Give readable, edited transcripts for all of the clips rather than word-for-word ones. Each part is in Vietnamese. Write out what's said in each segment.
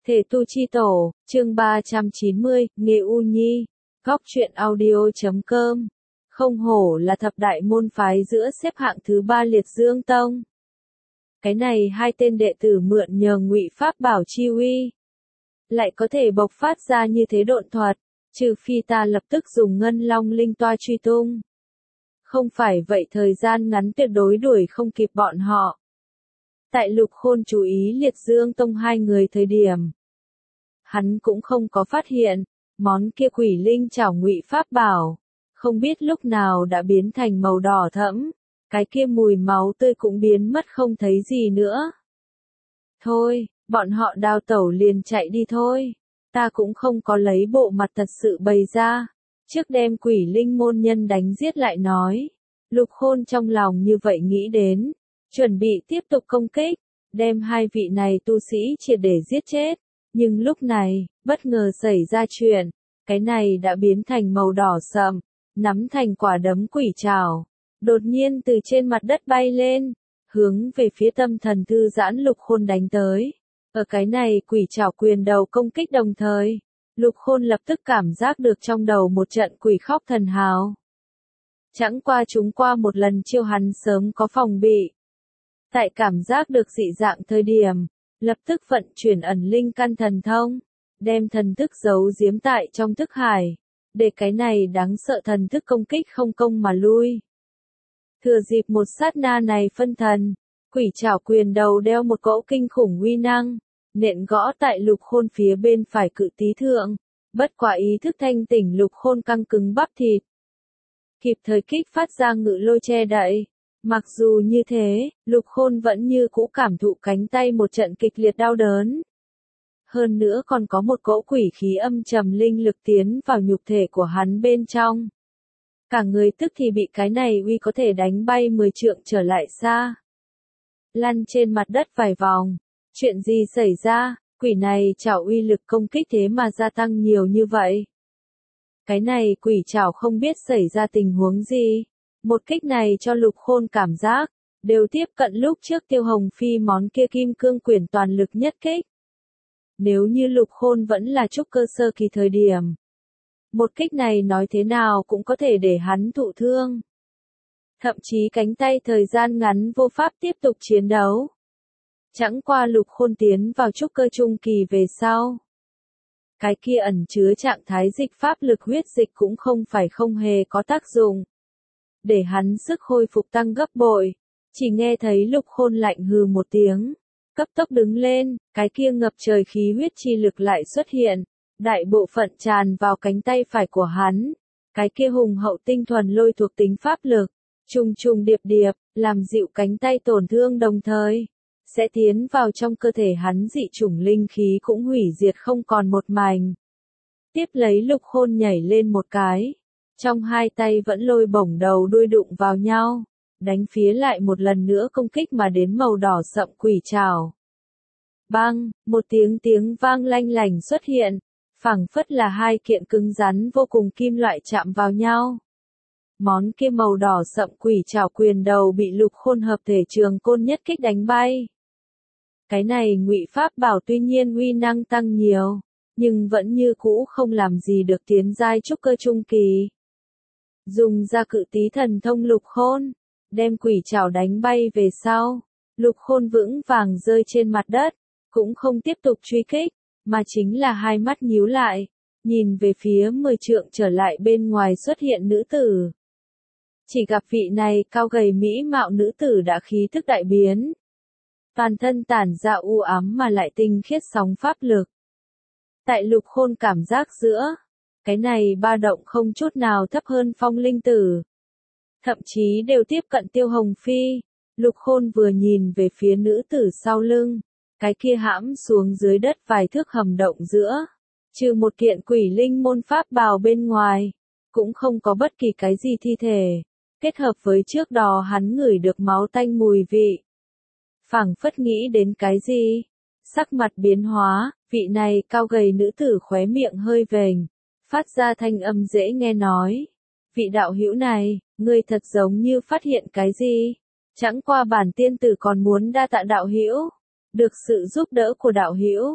Thể tu chi tổ, chương 390, Nghê U Nhi, góc truyện audio.com. Không hổ là thập đại môn phái giữa xếp hạng thứ 3 Liệt Dương Tông. Cái này hai tên đệ tử mượn nhờ ngụy pháp bảo chi uy, lại có thể bộc phát ra như thế độn thuật, trừ phi ta lập tức dùng ngân long linh toa truy tung. Không phải vậy thời gian ngắn tuyệt đối đuổi không kịp bọn họ. Tại Lục Khôn chú ý Liệt Dương Tông hai người thời điểm, hắn cũng không có phát hiện, món kia quỷ linh chảo ngụy pháp bảo, không biết lúc nào đã biến thành màu đỏ thẫm, cái kia mùi máu tươi cũng biến mất không thấy gì nữa. Thôi, bọn họ đào tẩu liền chạy đi thôi, ta cũng không có lấy bộ mặt thật sự bày ra, trước đem quỷ linh môn nhân đánh giết lại nói. Lục Khôn trong lòng như vậy nghĩ đến, chuẩn bị tiếp tục công kích, đem hai vị này tu sĩ triệt để giết chết. Nhưng lúc này, bất ngờ xảy ra chuyện, cái này đã biến thành màu đỏ sậm, nắm thành quả đấm quỷ trảo, đột nhiên từ trên mặt đất bay lên, hướng về phía tâm thần thư giãn Lục Khôn đánh tới. Ở cái này quỷ trảo quyền đầu công kích đồng thời, Lục Khôn lập tức cảm giác được trong đầu một trận quỷ khóc thần hào. Chẳng qua chúng qua một lần chiêu hắn sớm có phòng bị. Tại cảm giác được dị dạng thời điểm, lập tức vận chuyển ẩn linh căn thần thông, đem thần thức giấu giếm tại trong thức hải, để cái này đáng sợ thần thức công kích không công mà lui. Thừa dịp một sát na này phân thần, quỷ trảo quyền đầu đeo một cỗ kinh khủng uy năng, nện gõ tại Lục Khôn phía bên phải cự tí thượng, bất quả ý thức thanh tỉnh Lục Khôn căng cứng bắp thịt. Kịp thời kích phát ra ngự lôi che đậy. Mặc dù như thế, Lục Khôn vẫn như cũ cảm thụ cánh tay một trận kịch liệt đau đớn. Hơn nữa còn có một cỗ quỷ khí âm trầm linh lực tiến vào nhục thể của hắn bên trong. Cả người tức thì bị cái này uy có thể đánh bay 10 trượng trở lại xa. Lăn trên mặt đất vài vòng. Chuyện gì xảy ra, quỷ này chảo uy lực công kích thế mà gia tăng nhiều như vậy. Cái này quỷ chảo không biết xảy ra tình huống gì. Một kích này cho Lục Khôn cảm giác, đều tiếp cận lúc trước Tiêu Hồng Phi món kia kim cương quyển toàn lực nhất kích. Nếu như Lục Khôn vẫn là trúc cơ sơ kỳ thời điểm, một kích này nói thế nào cũng có thể để hắn thụ thương. Thậm chí cánh tay thời gian ngắn vô pháp tiếp tục chiến đấu. Chẳng qua Lục Khôn tiến vào trúc cơ trung kỳ về sau. Cái kia ẩn chứa trạng thái dịch pháp lực huyết dịch cũng không phải không hề có tác dụng. Để hắn sức hồi phục tăng gấp bội, chỉ nghe thấy Lục Khôn lạnh hừ một tiếng, cấp tốc đứng lên, cái kia ngập trời khí huyết chi lực lại xuất hiện, đại bộ phận tràn vào cánh tay phải của hắn, cái kia hùng hậu tinh thuần lôi thuộc tính pháp lực, trùng trùng điệp điệp, làm dịu cánh tay tổn thương đồng thời, sẽ tiến vào trong cơ thể hắn dị chủng linh khí cũng hủy diệt không còn một mảnh. Tiếp lấy Lục Khôn nhảy lên một cái. Trong hai tay vẫn lôi bổng đầu đuôi đụng vào nhau, đánh phía lại một lần nữa công kích mà đến màu đỏ sậm quỷ trảo. Bang, một tiếng vang lanh lành xuất hiện, phảng phất là hai kiện cứng rắn vô cùng kim loại chạm vào nhau. Món kia màu đỏ sậm quỷ trảo quyền đầu bị Lục Khôn hợp thể trường côn nhất kích đánh bay. Cái này ngụy pháp bảo tuy nhiên uy năng tăng nhiều, nhưng vẫn như cũ không làm gì được tiến giai trúc cơ trung kỳ. Dùng ra cự tí thần thông Lục Khôn, đem quỷ trảo đánh bay về sau, Lục Khôn vững vàng rơi trên mặt đất, cũng không tiếp tục truy kích, mà chính là hai mắt nhíu lại, nhìn về phía 10 trượng trở lại bên ngoài xuất hiện nữ tử. Chỉ gặp vị này cao gầy mỹ mạo nữ tử đã khí thức đại biến. Toàn thân tản ra u ám mà lại tinh khiết sóng pháp lực. Tại Lục Khôn cảm giác giữa, cái này ba động không chút nào thấp hơn Phong Linh Tử. Thậm chí đều tiếp cận Tiêu Hồng Phi. Lục Khôn vừa nhìn về phía nữ tử sau lưng, cái kia hãm xuống dưới đất vài thước hầm động giữa. Trừ một kiện quỷ linh môn pháp bào bên ngoài, cũng không có bất kỳ cái gì thi thể. Kết hợp với trước đó hắn ngửi được máu tanh mùi vị. Phảng phất nghĩ đến cái gì? Sắc mặt biến hóa, vị này cao gầy nữ tử khóe miệng hơi vểnh, phát ra thanh âm dễ nghe nói. Vị đạo hữu này, ngươi thật giống như phát hiện cái gì? Chẳng qua bản tiên tử còn muốn đa tạ đạo hữu, được sự giúp đỡ của đạo hữu,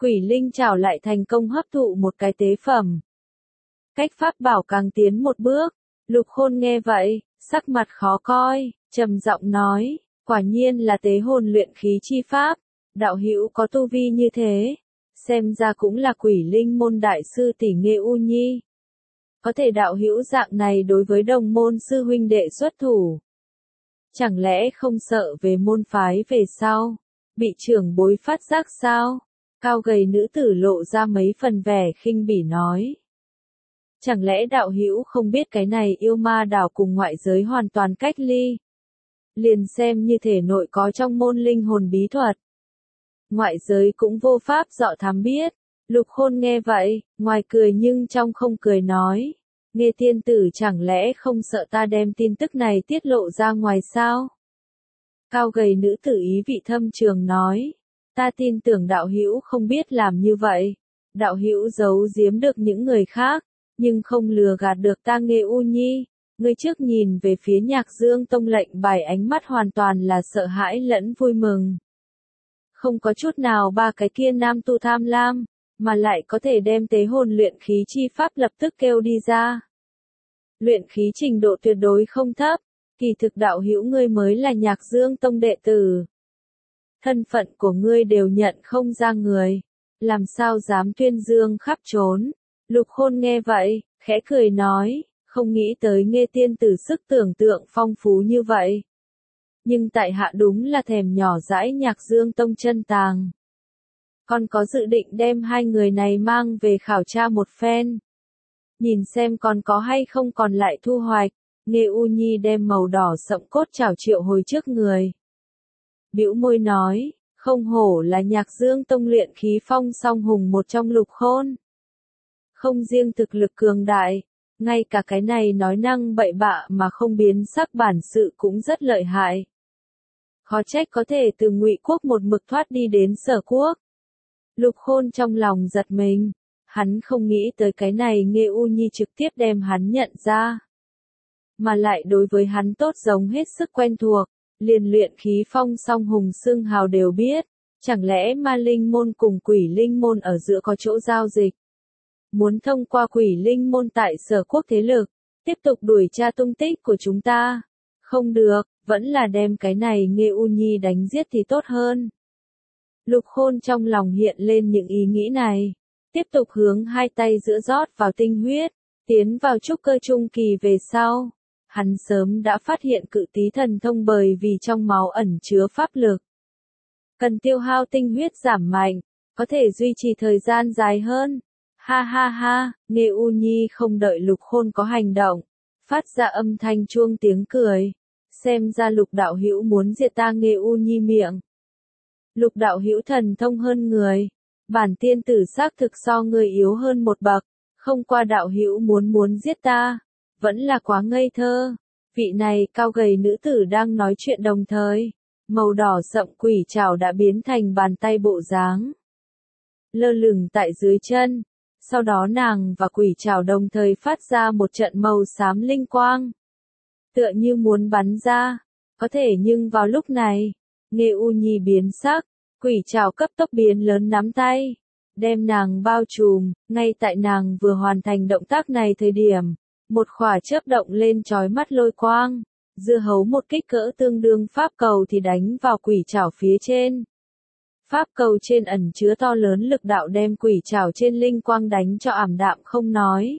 Quỷ linh chảo lại thành công hấp thụ một cái tế phẩm. Cách pháp bảo càng tiến một bước, Lục Khôn nghe vậy, sắc mặt khó coi, trầm giọng nói, quả nhiên là tế hồn luyện khí chi pháp, đạo hữu có tu vi như thế, xem ra cũng là quỷ linh môn đại sư tỷ Nghê U Nhi. Có thể đạo hữu dạng này đối với đồng môn sư huynh đệ xuất thủ. Chẳng lẽ không sợ về môn phái về sau, bị trưởng bối phát giác sao? Cao gầy nữ tử lộ ra mấy phần vẻ khinh bỉ nói. Chẳng lẽ đạo hữu không biết cái này yêu ma đảo cùng ngoại giới hoàn toàn cách ly? Liền xem như thể nội có trong môn linh hồn bí thuật. Ngoại giới cũng vô pháp dọ thám biết. Lục Khôn nghe vậy, ngoài cười nhưng trong không cười nói. Nghe tiên tử chẳng lẽ không sợ ta đem tin tức này tiết lộ ra ngoài sao? Cao gầy nữ tử ý vị thâm trường nói. Ta tin tưởng đạo hữu không biết làm như vậy. Đạo hữu giấu giếm được những người khác, nhưng không lừa gạt được ta Nghê U Nhi. Ngươi trước nhìn về phía Nhạc Dương Tông lệnh bài ánh mắt hoàn toàn là sợ hãi lẫn vui mừng. Không có chút nào ba cái kia nam tu tham lam, mà lại có thể đem tế hồn luyện khí chi pháp lập tức kêu đi ra. Luyện khí trình độ tuyệt đối không thấp, kỳ thực đạo hữu ngươi mới là Nhạc Dương Tông đệ tử. Thân phận của ngươi đều nhận không ra người, làm sao dám tuyên dương khắp trốn. Lục Khôn nghe vậy, khẽ cười nói, không nghĩ tới Nghê tiên tử sức tưởng tượng phong phú như vậy. Nhưng tại hạ đúng là thèm nhỏ dãi Nhạc Dương Tông chân tàng. Con có dự định đem hai người này mang về khảo tra một phen. Nhìn xem còn có hay không còn lại thu hoạch. Nghê U Nhi đem màu đỏ sậm cốt chảo triệu hồi trước người. Bĩu môi nói, không hổ là Nhạc Dương Tông luyện khí phong song hùng một trong Lục Khôn. Không riêng thực lực cường đại, ngay cả cái này nói năng bậy bạ mà không biến sắc bản sự cũng rất lợi hại. Khó trách có thể từ Ngụy Quốc một mực thoát đi đến Sở Quốc. Lục Khôn trong lòng giật mình, hắn không nghĩ tới cái này Nghê U Nhi trực tiếp đem hắn nhận ra. Mà lại đối với hắn tốt giống hết sức quen thuộc, liền luyện khí phong song hùng xưng hào đều biết, chẳng lẽ ma linh môn cùng quỷ linh môn ở giữa có chỗ giao dịch. Muốn thông qua quỷ linh môn tại Sở Quốc thế lực, tiếp tục đuổi tra tung tích của chúng ta. Không được, vẫn là đem cái này Nghê U Nhi đánh giết thì tốt hơn. Lục Khôn trong lòng hiện lên những ý nghĩ này, tiếp tục hướng hai tay giữa rót vào tinh huyết, tiến vào trúc cơ trung kỳ về sau. Hắn sớm đã phát hiện cự tí thần thông bởi vì trong máu ẩn chứa pháp lực. Cần tiêu hao tinh huyết giảm mạnh, có thể duy trì thời gian dài hơn. Ha ha ha, Nghê U Nhi không đợi Lục Khôn có hành động, phát ra âm thanh chuông tiếng cười. Xem ra Lục đạo hữu muốn diệt ta Nghê U Nhi miệng. Lục đạo hữu thần thông hơn người, bản tiên tử xác thực so người yếu hơn một bậc, không qua đạo hữu muốn giết ta, vẫn là quá ngây thơ. Vị này cao gầy nữ tử đang nói chuyện đồng thời, màu đỏ sậm quỷ trảo đã biến thành bàn tay bộ dáng, lơ lửng tại dưới chân. Sau đó nàng và quỷ trảo đồng thời phát ra một trận màu xám linh quang, tựa như muốn bắn ra, có thể nhưng vào lúc này, Nghê U Nhi biến sắc, quỷ trảo cấp tốc biến lớn nắm tay, đem nàng bao trùm. Ngay tại nàng vừa hoàn thành động tác này thời điểm, một khỏa chớp động lên chói mắt lôi quang, dưa hấu một kích cỡ tương đương pháp cầu thì đánh vào quỷ trảo phía trên. Pháp cầu trên ẩn chứa to lớn lực đạo đem quỷ trảo trên linh quang đánh cho ảm đạm không nói,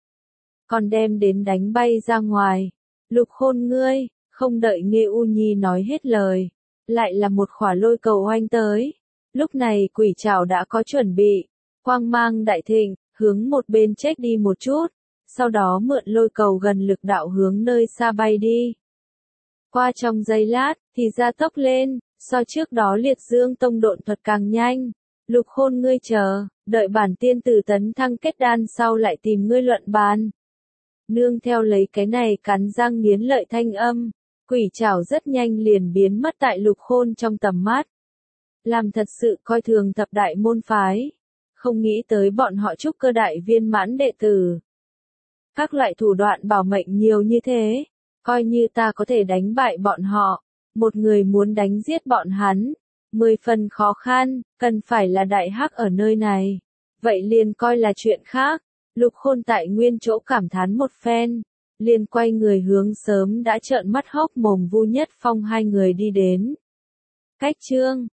còn đem đến đánh bay ra ngoài. Lục Khôn ngươi, không đợi Nghê U Nhi nói hết lời, lại là một khỏa lôi cầu oanh tới. Lúc này quỷ trảo đã có chuẩn bị, quang mang đại thịnh, hướng một bên chết đi một chút, sau đó mượn lôi cầu gần lực đạo hướng nơi xa bay đi. Qua trong giây lát, thì gia tốc lên, so trước đó Liệt Dương Tông độn thuật càng nhanh. Lục Khôn ngươi chờ, đợi bản tiên tử tấn thăng kết đan sau lại tìm ngươi luận bàn. Nương theo lấy cái này cắn răng nghiến lợi thanh âm, quỷ trảo rất nhanh liền biến mất tại Lục Khôn trong tầm mắt. Làm thật sự coi thường thập đại môn phái, không nghĩ tới bọn họ trúc cơ đại viên mãn đệ tử. Các loại thủ đoạn bảo mệnh nhiều như thế, coi như ta có thể đánh bại bọn họ, một người muốn đánh giết bọn hắn, 10 phần khó khăn, cần phải là đại hắc ở nơi này. Vậy liền coi là chuyện khác. Lục Khôn tại nguyên chỗ cảm thán một phen, liền quay người hướng sớm đã trợn mắt hốc mồm Vu Nhất Phong hai người đi đến. Cách chương